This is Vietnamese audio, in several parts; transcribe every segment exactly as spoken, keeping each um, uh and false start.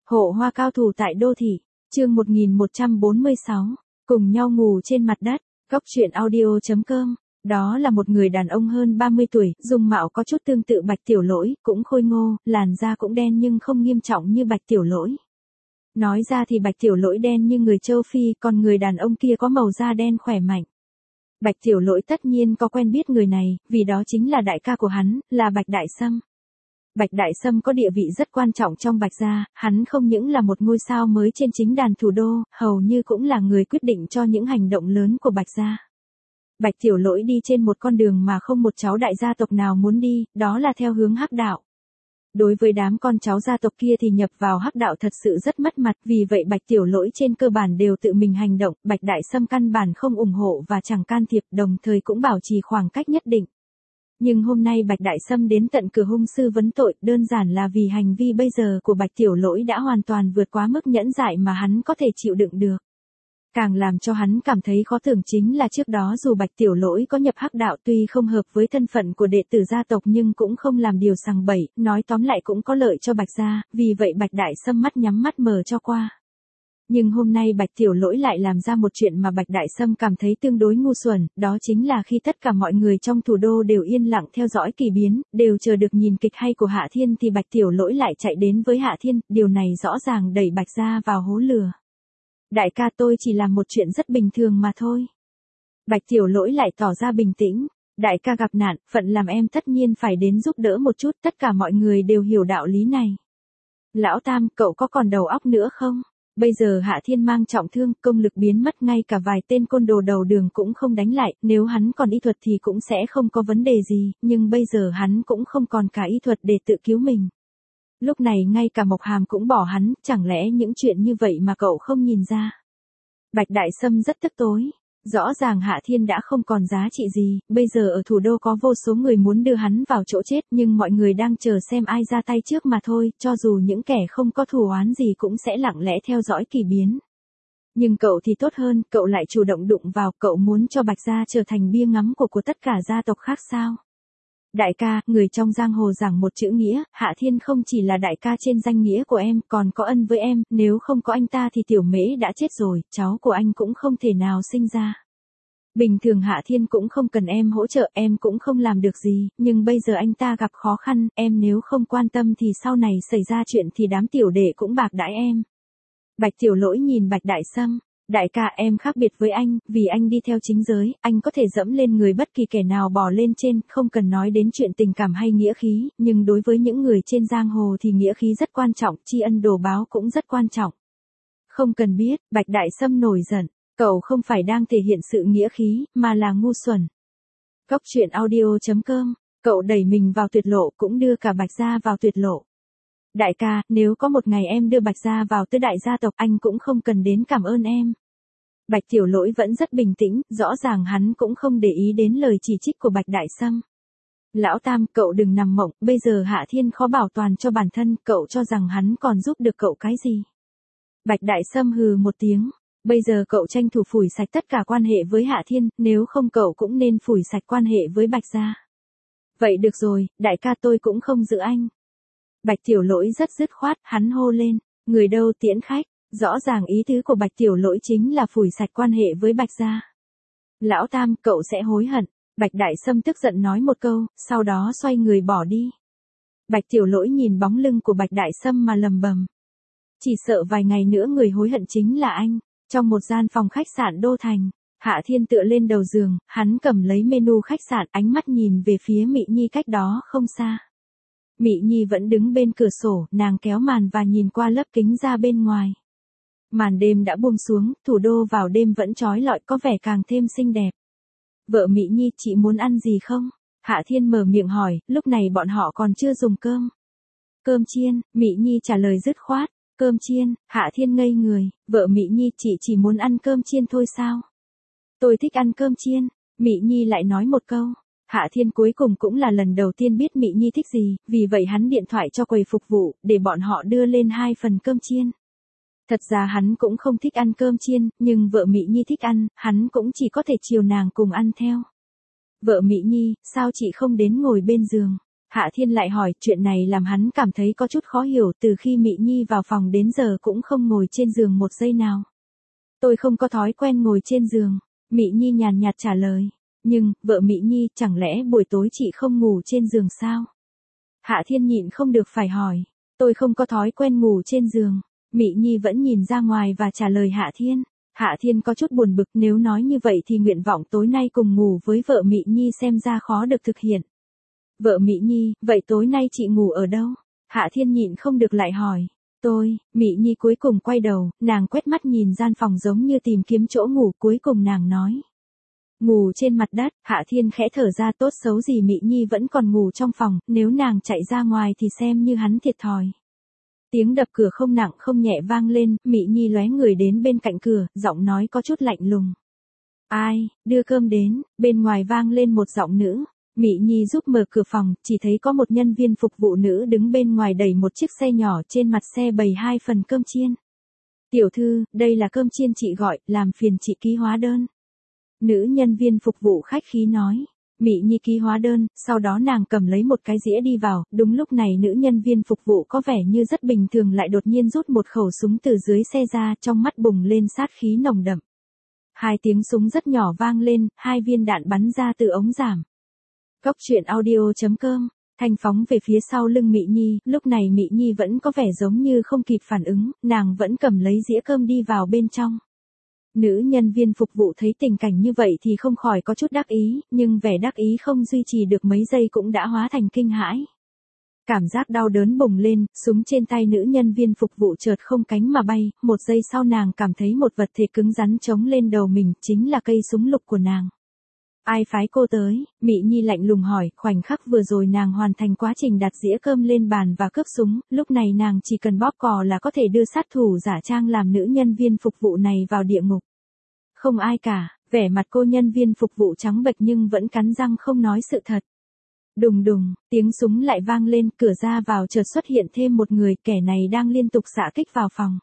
Hộ hoa cao thủ tại đô thị, chương một nghìn một trăm bốn mươi sáu, cùng nhau ngủ trên mặt đất, góc truyện audio.com. Đó là một người đàn ông hơn ba mươi tuổi, dung mạo có chút tương tự Bạch Tiểu Lỗi, cũng khôi ngô, làn da cũng đen nhưng không nghiêm trọng như Bạch Tiểu Lỗi. Nói ra thì Bạch Tiểu Lỗi đen như người châu Phi, còn người đàn ông kia có màu da đen khỏe mạnh. Bạch Tiểu Lỗi tất nhiên có quen biết người này, vì đó chính là đại ca của hắn, là Bạch Đại Sâm. Bạch Đại Sâm có địa vị rất quan trọng trong Bạch gia, hắn không những là một ngôi sao mới trên chính đàn thủ đô, hầu như cũng là người quyết định cho những hành động lớn của Bạch gia. Bạch Tiểu Lỗi đi trên một con đường mà không một cháu đại gia tộc nào muốn đi, đó là theo hướng hắc đạo. Đối với đám con cháu gia tộc kia thì nhập vào hắc đạo thật sự rất mất mặt, vì vậy Bạch Tiểu Lỗi trên cơ bản đều tự mình hành động, Bạch Đại Sâm căn bản không ủng hộ và chẳng can thiệp, đồng thời cũng bảo trì khoảng cách nhất định. Nhưng hôm nay Bạch Đại Sâm đến tận cửa hung sư vấn tội, đơn giản là vì hành vi bây giờ của Bạch Tiểu Lỗi đã hoàn toàn vượt quá mức nhẫn dại mà hắn có thể chịu đựng được. Càng làm cho hắn cảm thấy khó tưởng chính là trước đó dù Bạch Tiểu Lỗi có nhập hắc đạo tuy không hợp với thân phận của đệ tử gia tộc nhưng cũng không làm điều sằng bậy, nói tóm lại cũng có lợi cho Bạch gia, vì vậy Bạch Đại Sâm mắt nhắm mắt mở cho qua. Nhưng hôm nay Bạch Tiểu Lỗi lại làm ra một chuyện mà Bạch Đại Sâm cảm thấy tương đối ngu xuẩn, đó chính là khi tất cả mọi người trong thủ đô đều yên lặng theo dõi kỳ biến, đều chờ được nhìn kịch hay của Hạ Thiên thì Bạch Tiểu Lỗi lại chạy đến với Hạ Thiên, điều này rõ ràng đẩy Bạch gia vào hố lửa. Đại ca, tôi chỉ làm một chuyện rất bình thường mà thôi. Bạch Tiểu Lỗi lại tỏ ra bình tĩnh. Đại ca gặp nạn, phận làm em tất nhiên phải đến giúp đỡ một chút, tất cả mọi người đều hiểu đạo lý này. Lão Tam, cậu có còn đầu óc nữa không? Bây giờ Hạ Thiên mang trọng thương, công lực biến mất, ngay cả vài tên côn đồ đầu đường cũng không đánh lại, nếu hắn còn y thuật thì cũng sẽ không có vấn đề gì, nhưng bây giờ hắn cũng không còn cả y thuật để tự cứu mình. Lúc này ngay cả Mộc Hàm cũng bỏ hắn, chẳng lẽ những chuyện như vậy mà cậu không nhìn ra? Bạch Đại Sâm rất tức tối. Rõ ràng Hạ Thiên đã không còn giá trị gì, bây giờ ở thủ đô có vô số người muốn đưa hắn vào chỗ chết nhưng mọi người đang chờ xem ai ra tay trước mà thôi, cho dù những kẻ không có thù oán gì cũng sẽ lặng lẽ theo dõi kỳ biến. Nhưng cậu thì tốt hơn, cậu lại chủ động đụng vào, cậu muốn cho Bạch gia trở thành bia ngắm của của tất cả gia tộc khác sao? Đại ca, người trong giang hồ giảng một chữ nghĩa, Hạ Thiên không chỉ là đại ca trên danh nghĩa của em, còn có ân với em, nếu không có anh ta thì Tiểu Mễ đã chết rồi, cháu của anh cũng không thể nào sinh ra. Bình thường Hạ Thiên cũng không cần em hỗ trợ, em cũng không làm được gì, nhưng bây giờ anh ta gặp khó khăn, em nếu không quan tâm thì sau này xảy ra chuyện thì đám tiểu đệ cũng bạc đãi em. Bạch Tiểu Lỗi nhìn Bạch Đại Sâm. Đại ca, em khác biệt với anh, vì anh đi theo chính giới, anh có thể dẫm lên người bất kỳ kẻ nào bò lên trên, không cần nói đến chuyện tình cảm hay nghĩa khí, nhưng đối với những người trên giang hồ thì nghĩa khí rất quan trọng, tri ân đồ báo cũng rất quan trọng. Không cần biết, Bạch Đại Sâm nổi giận, cậu không phải đang thể hiện sự nghĩa khí, mà là ngu xuẩn. Góc truyện audio.com, cậu đẩy mình vào tuyệt lộ cũng đưa cả Bạch gia vào tuyệt lộ. Đại ca, nếu có một ngày em đưa Bạch gia vào tứ đại gia tộc anh cũng không cần đến cảm ơn em. Bạch Tiểu Lỗi vẫn rất bình tĩnh, rõ ràng hắn cũng không để ý đến lời chỉ trích của Bạch Đại Sâm. Lão Tam, cậu đừng nằm mộng, bây giờ Hạ Thiên khó bảo toàn cho bản thân, cậu cho rằng hắn còn giúp được cậu cái gì? Bạch Đại Sâm hừ một tiếng, bây giờ cậu tranh thủ phủi sạch tất cả quan hệ với Hạ Thiên, nếu không cậu cũng nên phủi sạch quan hệ với Bạch gia. Vậy được rồi, đại ca, tôi cũng không giữ anh. Bạch Tiểu Lỗi rất dứt khoát, hắn hô lên, người đâu tiễn khách, rõ ràng ý tứ của Bạch Tiểu Lỗi chính là phủi sạch quan hệ với Bạch gia. Lão Tam, cậu sẽ hối hận, Bạch Đại Sâm tức giận nói một câu, sau đó xoay người bỏ đi. Bạch Tiểu Lỗi nhìn bóng lưng của Bạch Đại Sâm mà lầm bầm. Chỉ sợ vài ngày nữa người hối hận chính là anh. Trong một gian phòng khách sạn Đô Thành, Hạ Thiên tựa lên đầu giường, hắn cầm lấy menu khách sạn, ánh mắt nhìn về phía Mị Nhi cách đó không xa. Mị Nhi vẫn đứng bên cửa sổ, nàng kéo màn và nhìn qua lớp kính ra bên ngoài. Màn đêm đã buông xuống, thủ đô vào đêm vẫn chói lọi, có vẻ càng thêm xinh đẹp. Vợ Mị Nhi, chị muốn ăn gì không? Hạ Thiên mở miệng hỏi, lúc này bọn họ còn chưa dùng cơm. Cơm chiên, Mị Nhi trả lời dứt khoát. Cơm chiên, Hạ Thiên ngây người, vợ Mị Nhi, chị chỉ muốn ăn cơm chiên thôi sao? Tôi thích ăn cơm chiên, Mị Nhi lại nói một câu. Hạ Thiên cuối cùng cũng là lần đầu tiên biết Mị Nhi thích gì, vì vậy hắn điện thoại cho quầy phục vụ, để bọn họ đưa lên hai phần cơm chiên. Thật ra hắn cũng không thích ăn cơm chiên, nhưng vợ Mị Nhi thích ăn, hắn cũng chỉ có thể chiều nàng cùng ăn theo. Vợ Mị Nhi, sao chị không đến ngồi bên giường? Hạ Thiên lại hỏi, chuyện này làm hắn cảm thấy có chút khó hiểu, từ khi Mị Nhi vào phòng đến giờ cũng không ngồi trên giường một giây nào. Tôi không có thói quen ngồi trên giường, Mị Nhi nhàn nhạt trả lời. Nhưng, vợ Mị Nhi, chẳng lẽ buổi tối chị không ngủ trên giường sao? Hạ Thiên nhịn không được phải hỏi. Tôi không có thói quen ngủ trên giường. Mị Nhi vẫn nhìn ra ngoài và trả lời Hạ Thiên. Hạ Thiên có chút buồn bực, nếu nói như vậy thì nguyện vọng tối nay cùng ngủ với vợ Mị Nhi xem ra khó được thực hiện. Vợ Mị Nhi, vậy tối nay chị ngủ ở đâu? Hạ Thiên nhịn không được lại hỏi. Tôi, Mị Nhi cuối cùng quay đầu, nàng quét mắt nhìn gian phòng giống như tìm kiếm chỗ ngủ, cuối cùng nàng nói. Ngủ trên mặt đất. Hạ Thiên khẽ thở ra, tốt xấu gì Mị Nhi vẫn còn ngủ trong phòng, nếu nàng chạy ra ngoài thì xem như hắn thiệt thòi. Tiếng đập cửa không nặng không nhẹ vang lên, Mị Nhi lóe người đến bên cạnh cửa, giọng nói có chút lạnh lùng. Ai, đưa cơm đến, bên ngoài vang lên một giọng nữ. Mị Nhi giúp mở cửa phòng, chỉ thấy có một nhân viên phục vụ nữ đứng bên ngoài đẩy một chiếc xe nhỏ, trên mặt xe bày hai phần cơm chiên. Tiểu thư, đây là cơm chiên chị gọi, làm phiền chị ký hóa đơn. Nữ nhân viên phục vụ khách khí nói. Mị Nhi ký hóa đơn, sau đó nàng cầm lấy một cái dĩa đi vào, đúng lúc này nữ nhân viên phục vụ có vẻ như rất bình thường lại đột nhiên rút một khẩu súng từ dưới xe ra, trong mắt bùng lên sát khí nồng đậm. Hai tiếng súng rất nhỏ vang lên, hai viên đạn bắn ra từ ống giảm. Góc truyện audio chấm com, Thanh phóng về phía sau lưng Mị Nhi, lúc này Mị Nhi vẫn có vẻ giống như không kịp phản ứng, nàng vẫn cầm lấy dĩa cơm đi vào bên trong. Nữ nhân viên phục vụ thấy tình cảnh như vậy thì không khỏi có chút đắc ý, nhưng vẻ đắc ý không duy trì được mấy giây cũng đã hóa thành kinh hãi. Cảm giác đau đớn bùng lên, súng trên tay nữ nhân viên phục vụ chợt không cánh mà bay, một giây sau nàng cảm thấy một vật thể cứng rắn chống lên đầu mình, chính là cây súng lục của nàng. Ai phái cô tới? Mị Nhi lạnh lùng hỏi, khoảnh khắc vừa rồi nàng hoàn thành quá trình đặt dĩa cơm lên bàn và cướp súng, lúc này nàng chỉ cần bóp cò là có thể đưa sát thủ giả trang làm nữ nhân viên phục vụ này vào địa ngục. Không ai cả, vẻ mặt cô nhân viên phục vụ trắng bệch nhưng vẫn cắn răng không nói sự thật. Đùng đùng, tiếng súng lại vang lên, cửa ra vào chợt xuất hiện thêm một người, kẻ này đang liên tục xạ kích vào phòng.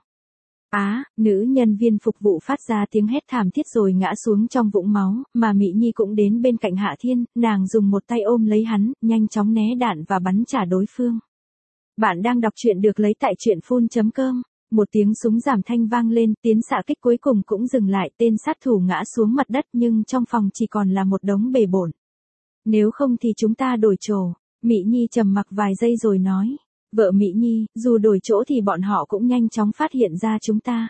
Á, nữ nhân viên phục vụ phát ra tiếng hét thảm thiết rồi ngã xuống trong vũng máu, mà Mị Nhi cũng đến bên cạnh Hạ Thiên, nàng dùng một tay ôm lấy hắn, nhanh chóng né đạn và bắn trả đối phương. Bạn đang đọc truyện được lấy tại truyện phun chấm com. Một tiếng súng giảm thanh vang lên, tiếng xạ kích cuối cùng cũng dừng lại, tên sát thủ ngã xuống mặt đất nhưng trong phòng chỉ còn là một đống bề bộn. Nếu không thì chúng ta đổi chỗ. Mị Nhi trầm mặc vài giây rồi nói. Vợ Mị Nhi, dù đổi chỗ thì bọn họ cũng nhanh chóng phát hiện ra chúng ta.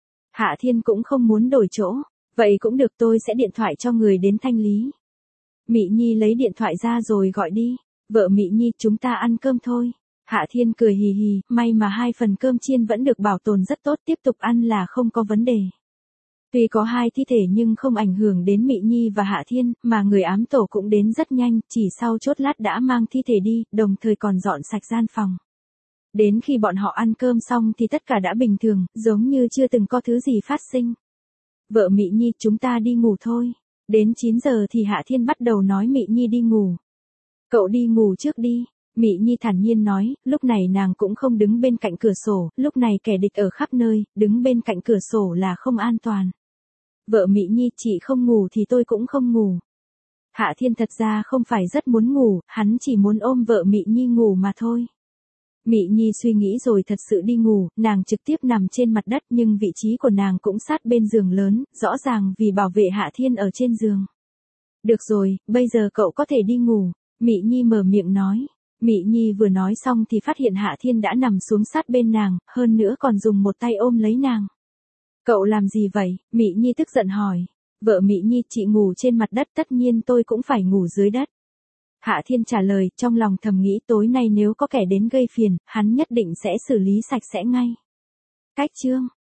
Hạ Thiên cũng không muốn đổi chỗ. Vậy cũng được, tôi sẽ điện thoại cho người đến thanh lý. Mị Nhi lấy điện thoại ra rồi gọi đi. Vợ Mị Nhi, chúng ta ăn cơm thôi. Hạ Thiên cười hì hì, may mà hai phần cơm chiên vẫn được bảo tồn rất tốt, tiếp tục ăn là không có vấn đề. Tuy có hai thi thể nhưng không ảnh hưởng đến Mị Nhi và Hạ Thiên, mà người ám tổ cũng đến rất nhanh, chỉ sau chốc lát đã mang thi thể đi, đồng thời còn dọn sạch gian phòng. Đến khi bọn họ ăn cơm xong thì tất cả đã bình thường, giống như chưa từng có thứ gì phát sinh. Vợ Mị Nhi, chúng ta đi ngủ thôi. Đến chín giờ thì Hạ Thiên bắt đầu nói Mị Nhi đi ngủ. Cậu đi ngủ trước đi. Mị Nhi thản nhiên nói, lúc này nàng cũng không đứng bên cạnh cửa sổ, lúc này kẻ địch ở khắp nơi, đứng bên cạnh cửa sổ là không an toàn. Vợ Mị Nhi, chị không ngủ thì tôi cũng không ngủ. Hạ Thiên thật ra không phải rất muốn ngủ, hắn chỉ muốn ôm vợ Mị Nhi ngủ mà thôi. Mị Nhi suy nghĩ rồi thật sự đi ngủ, nàng trực tiếp nằm trên mặt đất nhưng vị trí của nàng cũng sát bên giường lớn, rõ ràng vì bảo vệ Hạ Thiên ở trên giường. Được rồi, bây giờ cậu có thể đi ngủ, Mị Nhi mở miệng nói. Mị Nhi vừa nói xong thì phát hiện Hạ Thiên đã nằm xuống sát bên nàng, hơn nữa còn dùng một tay ôm lấy nàng. Cậu làm gì vậy? Mị Nhi tức giận hỏi. Vợ Mị Nhi, chị ngủ trên mặt đất, tất nhiên tôi cũng phải ngủ dưới đất. Hạ Thiên trả lời, trong lòng thầm nghĩ tối nay nếu có kẻ đến gây phiền, hắn nhất định sẽ xử lý sạch sẽ ngay. Cách chương